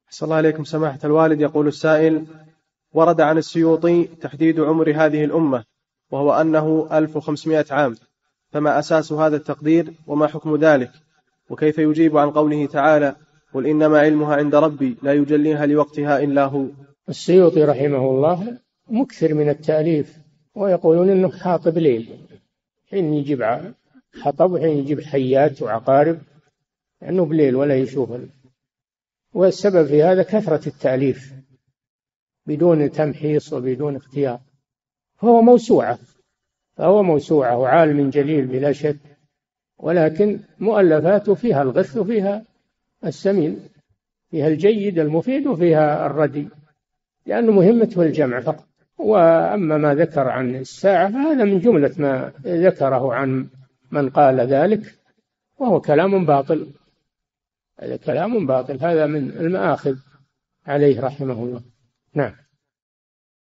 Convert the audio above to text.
صلى الله عليكم سماحة الوالد. يقول السائل: ورد عن السيوطي تحديد عمر هذه الأمة وهو أنه 1500 عام، فما أساس هذا التقدير وما حكم ذلك؟ وكيف يجيب عن قوله تعالى: قل إنما علمها عند ربي لا يجليها لوقتها إلا هو؟ السيوطي رحمه الله مكثر من التأليف، ويقولون إنه حاطب ليل، حين يجيب حطب وحين يجيب حيات وعقارب، لأنه بليل ولا يشوف. والسبب في هذا كثرة التأليف بدون تمحيص وبدون اختيار. فهو موسوعة وعالم جليل بلا شك، ولكن مؤلفاته فيها الغث وفيها السمين، فيها الجيد المفيد وفيها الردي، لأنه مهمته الجمع فقط. وأما ما ذكر عن الساعة فهذا من جملة ما ذكره عن من قال ذلك، وهو كلام باطل. هذا كلام باطل، هذا من المآخذ عليه رحمه الله. نعم.